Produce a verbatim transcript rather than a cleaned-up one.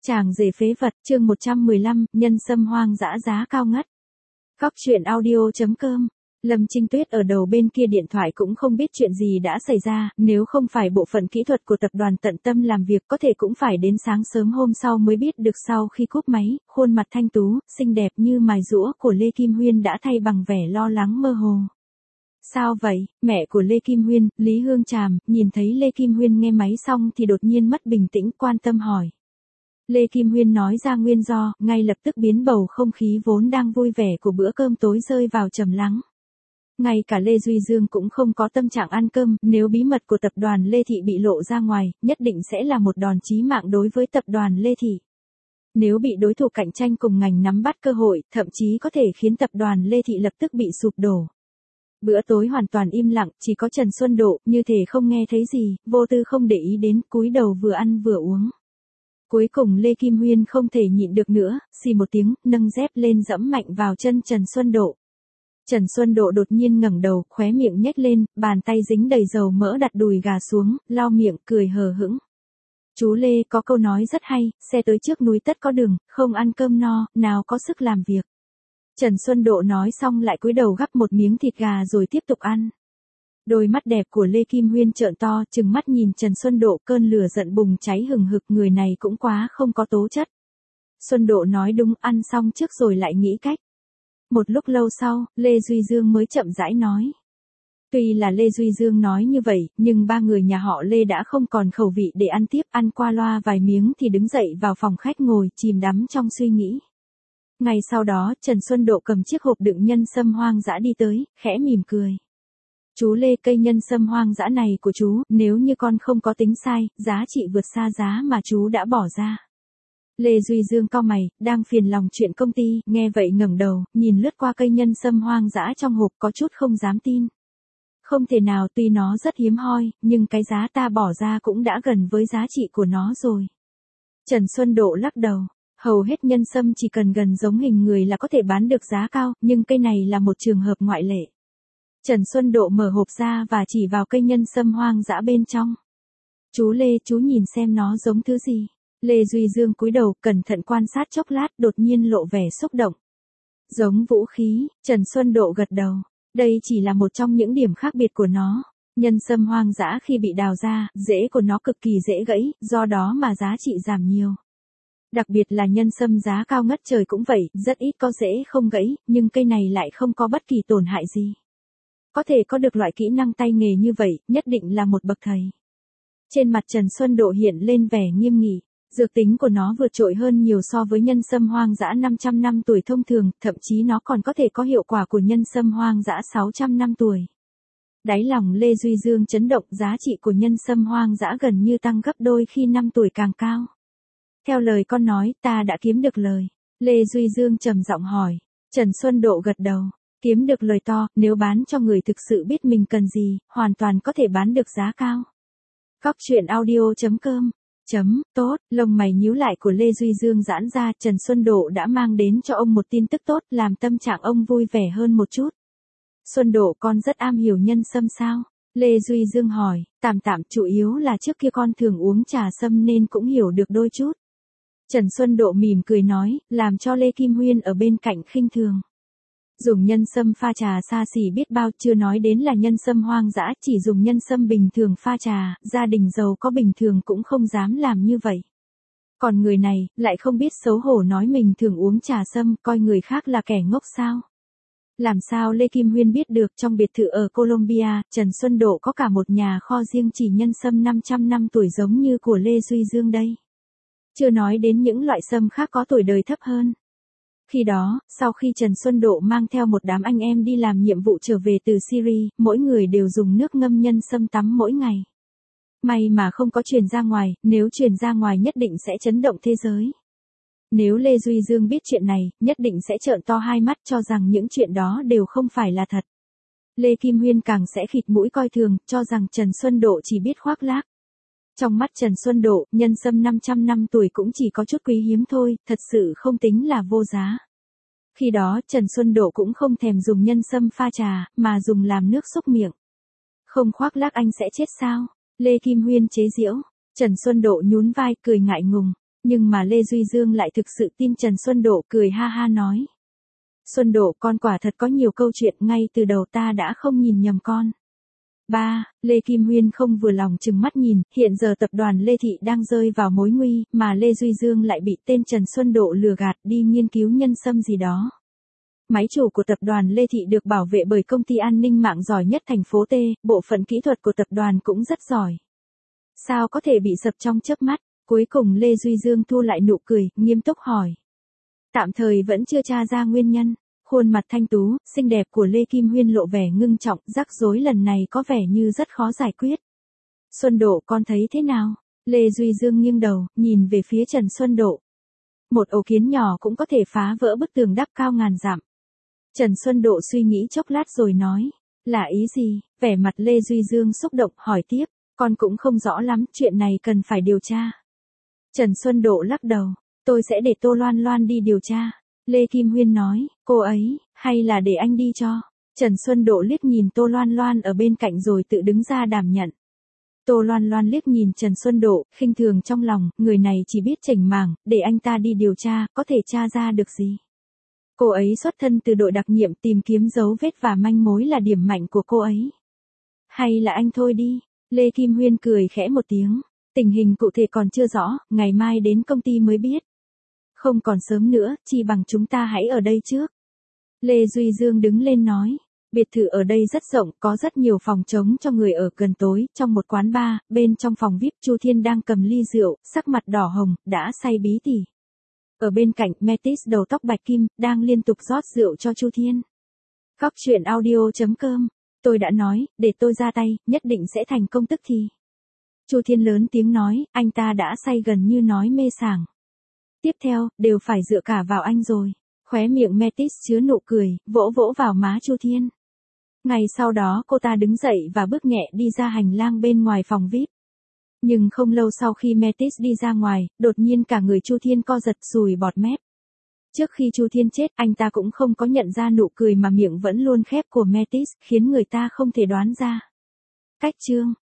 Chàng rể phế vật, chương một trăm mười lăm, nhân sâm hoang dã giá cao ngất. Góc truyện audio chấm com. Lâm Trinh Tuyết ở đầu bên kia điện thoại cũng không biết chuyện gì đã xảy ra, nếu không phải bộ phận kỹ thuật của tập đoàn tận tâm làm việc có thể cũng phải đến sáng sớm hôm sau mới biết được. Sau khi cúp máy, khuôn mặt thanh tú, xinh đẹp như mài rũa của Lê Kim Huyên đã thay bằng vẻ lo lắng mơ hồ. Sao vậy, mẹ của Lê Kim Huyên, Lý Hương Tràm, nhìn thấy Lê Kim Huyên nghe máy xong thì đột nhiên mất bình tĩnh, quan tâm hỏi. Lê Kim Huyên nói ra nguyên do, ngay lập tức biến bầu không khí vốn đang vui vẻ của bữa cơm tối rơi vào trầm lắng. Ngay cả Lê Duy Dương cũng không có tâm trạng ăn cơm, nếu bí mật của tập đoàn Lê Thị bị lộ ra ngoài, nhất định sẽ là một đòn chí mạng đối với tập đoàn Lê Thị. Nếu bị đối thủ cạnh tranh cùng ngành nắm bắt cơ hội, thậm chí có thể khiến tập đoàn Lê Thị lập tức bị sụp đổ. Bữa tối hoàn toàn im lặng, chỉ có Trần Xuân Độ, như thể không nghe thấy gì, vô tư không để ý đến, cúi đầu vừa ăn vừa uống. Cuối cùng Lê Kim Huyên không thể nhịn được nữa, xì một tiếng, nâng dép lên dẫm mạnh vào chân Trần Xuân Độ. Trần Xuân Độ đột nhiên ngẩng đầu, khóe miệng nhếch lên, bàn tay dính đầy dầu mỡ đặt đùi gà xuống, lau miệng, cười hờ hững. Chú Lê có câu nói rất hay, xe tới trước núi tất có đường, không ăn cơm no, nào có sức làm việc. Trần Xuân Độ nói xong lại cúi đầu gắp một miếng thịt gà rồi tiếp tục ăn. Đôi mắt đẹp của Lê Kim Huyên trợn to, trừng mắt nhìn Trần Xuân Độ, cơn lửa giận bùng cháy hừng hực, người này cũng quá không có tố chất. Xuân Độ nói đúng, ăn xong trước rồi lại nghĩ cách. Một lúc lâu sau, Lê Duy Dương mới chậm rãi nói. Tuy là Lê Duy Dương nói như vậy, nhưng ba người nhà họ Lê đã không còn khẩu vị để ăn tiếp, ăn qua loa vài miếng thì đứng dậy vào phòng khách ngồi, chìm đắm trong suy nghĩ. Ngay sau đó, Trần Xuân Độ cầm chiếc hộp đựng nhân sâm hoang dã đi tới, khẽ mỉm cười. Chú Lê, cây nhân sâm hoang dã này của chú, nếu như con không có tính sai, giá trị vượt xa giá mà chú đã bỏ ra. Lê Duy Dương cau mày, đang phiền lòng chuyện công ty, nghe vậy ngẩng đầu, nhìn lướt qua cây nhân sâm hoang dã trong hộp, có chút không dám tin. Không thể nào, tuy nó rất hiếm hoi, nhưng cái giá ta bỏ ra cũng đã gần với giá trị của nó rồi. Trần Xuân Độ lắc đầu. Hầu hết nhân sâm chỉ cần gần giống hình người là có thể bán được giá cao, nhưng cây này là một trường hợp ngoại lệ. Trần Xuân Độ mở hộp ra và chỉ vào cây nhân sâm hoang dã bên trong. Chú Lê, chú nhìn xem nó giống thứ gì. Lê Duy Dương cúi đầu, cẩn thận quan sát chốc lát, đột nhiên lộ vẻ xúc động. Giống vũ khí, Trần Xuân Độ gật đầu. Đây chỉ là một trong những điểm khác biệt của nó. Nhân sâm hoang dã khi bị đào ra, rễ của nó cực kỳ dễ gãy, do đó mà giá trị giảm nhiều. Đặc biệt là nhân sâm giá cao ngất trời cũng vậy, rất ít có rễ không gãy, nhưng cây này lại không có bất kỳ tổn hại gì. Có thể có được loại kỹ năng tay nghề như vậy, nhất định là một bậc thầy. Trên mặt Trần Xuân Độ hiện lên vẻ nghiêm nghị, dược tính của nó vượt trội hơn nhiều so với nhân sâm hoang dã năm trăm năm tuổi thông thường, thậm chí nó còn có thể có hiệu quả của nhân sâm hoang dã sáu trăm năm tuổi. Đáy lòng Lê Duy Dương chấn động, giá trị của nhân sâm hoang dã gần như tăng gấp đôi khi năm tuổi càng cao. Theo lời con nói, ta đã kiếm được lời. Lê Duy Dương trầm giọng hỏi. Trần Xuân Độ gật đầu. Kiếm được lời to, nếu bán cho người thực sự biết mình cần gì, hoàn toàn có thể bán được giá cao. Góc truyện audio chấm com. Chấm, tốt, lông mày nhíu lại của Lê Duy Dương giãn ra, Trần Xuân Độ đã mang đến cho ông một tin tức tốt, làm tâm trạng ông vui vẻ hơn một chút. Xuân Độ, con rất am hiểu nhân sâm sao? Lê Duy Dương hỏi. Tạm tạm, chủ yếu là trước kia con thường uống trà sâm nên cũng hiểu được đôi chút. Trần Xuân Độ mỉm cười nói, làm cho Lê Kim Huyên ở bên cạnh khinh thường. Dùng nhân sâm pha trà xa xỉ biết bao, chưa nói đến là nhân sâm hoang dã, chỉ dùng nhân sâm bình thường pha trà, gia đình giàu có bình thường cũng không dám làm như vậy. Còn người này, lại không biết xấu hổ nói mình thường uống trà sâm, coi người khác là kẻ ngốc sao. Làm sao Lê Kim Huyên biết được trong biệt thự ở Colombia, Trần Xuân Độ có cả một nhà kho riêng chỉ nhân sâm năm trăm năm tuổi giống như của Lê Duy Dương đây. Chưa nói đến những loại sâm khác có tuổi đời thấp hơn. Khi đó, sau khi Trần Xuân Độ mang theo một đám anh em đi làm nhiệm vụ trở về từ Syria, mỗi người đều dùng nước ngâm nhân sâm tắm mỗi ngày. May mà không có truyền ra ngoài, nếu truyền ra ngoài nhất định sẽ chấn động thế giới. Nếu Lê Duy Dương biết chuyện này, nhất định sẽ trợn to hai mắt cho rằng những chuyện đó đều không phải là thật. Lê Kim Huyên càng sẽ khịt mũi coi thường, cho rằng Trần Xuân Độ chỉ biết khoác lác. Trong mắt Trần Xuân Độ, nhân sâm năm trăm năm tuổi cũng chỉ có chút quý hiếm thôi, thật sự không tính là vô giá. Khi đó, Trần Xuân Độ cũng không thèm dùng nhân sâm pha trà, mà dùng làm nước xúc miệng. Không khoác lác anh sẽ chết sao? Lê Kim Huyên chế giễu. Trần Xuân Độ nhún vai, cười ngại ngùng. Nhưng mà Lê Duy Dương lại thực sự tin Trần Xuân Độ, cười ha ha nói. Xuân Độ, con quả thật có nhiều câu chuyện, ngay từ đầu ta đã không nhìn nhầm con. Ba, Lê Kim Huyên không vừa lòng trừng mắt nhìn, hiện giờ tập đoàn Lê Thị đang rơi vào mối nguy, mà Lê Duy Dương lại bị tên Trần Xuân Độ lừa gạt đi nghiên cứu nhân sâm gì đó. Máy chủ của tập đoàn Lê Thị được bảo vệ bởi công ty an ninh mạng giỏi nhất thành phố T, bộ phận kỹ thuật của tập đoàn cũng rất giỏi. Sao có thể bị sập trong chớp mắt? Cuối cùng Lê Duy Dương thu lại nụ cười, nghiêm túc hỏi. Tạm thời vẫn chưa tra ra nguyên nhân. Khuôn mặt thanh tú, xinh đẹp của Lê Kim Huyên lộ vẻ ngưng trọng, rắc rối lần này có vẻ như rất khó giải quyết. Xuân Độ, con thấy thế nào? Lê Duy Dương nghiêng đầu, nhìn về phía Trần Xuân Độ. Một ổ kiến nhỏ cũng có thể phá vỡ bức tường đắp cao ngàn dặm. Trần Xuân Độ suy nghĩ chốc lát rồi nói. Là ý gì? Vẻ mặt Lê Duy Dương xúc động, hỏi tiếp. Con cũng không rõ lắm, chuyện này cần phải điều tra. Trần Xuân Độ lắc đầu. Tôi sẽ để Tô Loan Loan đi điều tra. Lê Kim Huyên nói, cô ấy, hay là để anh đi cho. Trần Xuân Độ liếc nhìn Tô Loan Loan ở bên cạnh rồi tự đứng ra đảm nhận. Tô Loan Loan liếc nhìn Trần Xuân Độ, khinh thường trong lòng, người này chỉ biết chảnh mảng, để anh ta đi điều tra, có thể tra ra được gì. Cô ấy xuất thân từ đội đặc nhiệm, tìm kiếm dấu vết và manh mối là điểm mạnh của cô ấy. Hay là anh thôi đi. Lê Kim Huyên cười khẽ một tiếng. Tình hình cụ thể còn chưa rõ, ngày mai đến công ty mới biết. Không còn sớm nữa, chi bằng chúng ta hãy ở đây trước. Lê Duy Dương đứng lên nói. Biệt thự ở đây rất rộng, có rất nhiều phòng trống cho người ở. Gần tối, trong một quán bar, bên trong phòng vi ai pi, Chu Thiên đang cầm ly rượu, sắc mặt đỏ hồng, đã say bí tỉ. Ở bên cạnh, Metis đầu tóc bạch kim, đang liên tục rót rượu cho Chu Thiên. Góc truyện audio chấm com. Tôi đã nói, để tôi ra tay, nhất định sẽ thành công tức thì. Chu Thiên lớn tiếng nói, anh ta đã say gần như nói mê sảng. Tiếp theo, đều phải dựa cả vào anh rồi. Khóe miệng Metis chứa nụ cười, vỗ vỗ vào má Chu Thiên. Ngày sau đó cô ta đứng dậy và bước nhẹ đi ra hành lang bên ngoài phòng vi ai pi. Nhưng không lâu sau khi Metis đi ra ngoài, đột nhiên cả người Chu Thiên co giật sùi bọt mép. Trước khi Chu Thiên chết, anh ta cũng không có nhận ra nụ cười mà miệng vẫn luôn khép của Metis, khiến người ta không thể đoán ra. Cách chương